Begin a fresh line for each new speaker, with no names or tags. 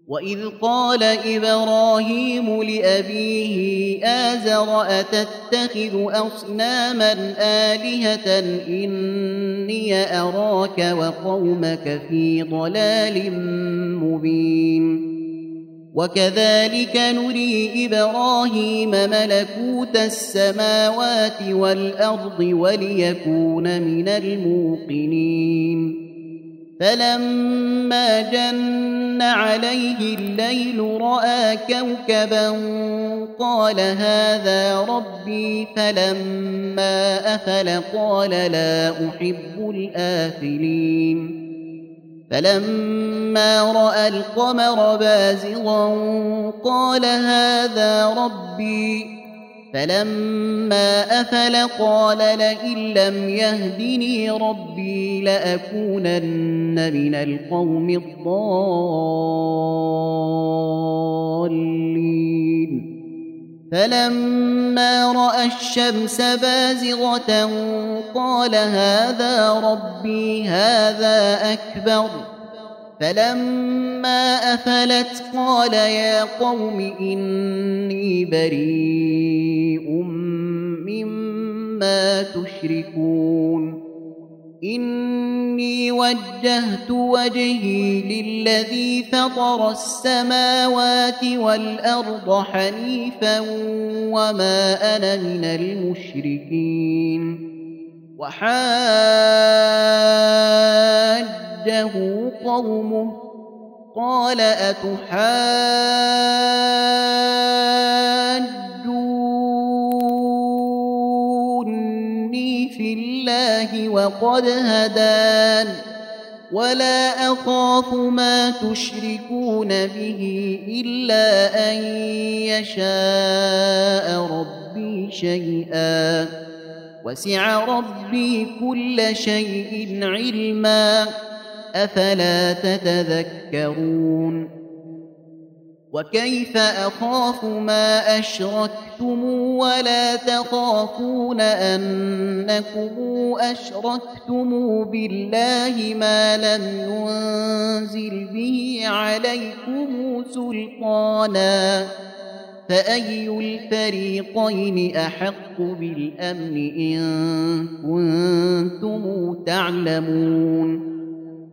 وإذ قال إبراهيم لأبيه آزر أتتخذ أصناما آلهة إني أراك وقومك في ضلال مبين وكذلك نري إبراهيم ملكوت السماوات والأرض وليكون من الموقنين فلما جن عليه الليل رأى كوكبا قال هذا ربي فلما أفل قال لا أحب الآفلين فلما رأى القمر بازغا قال هذا ربي فلما أفل قال لئن لم يهدني ربي لأكونن من القوم الضالين فلما رأى الشمس بازغة قال هذا ربي هذا أكبر فلما أفلت قال يا قوم إني بريء مما تشركون إني وجهت وجهي للذي فطر السماوات والأرض حنيفا وما أنا من المشركين وحاجه قومه قال أتحاجوني في الله وقد هدان ولا أخاف ما تشركون به إلا أن يشاء ربي شيئا وسع ربي كل شيء علما أفلا تتذكرون وكيف أخاف ما أشركتم ولا تخافون أنكم أشركتم بالله ما لم ينزل به عليكم سلطانا فأي الفريقين أحق بالأمن إن كنتم تعلمون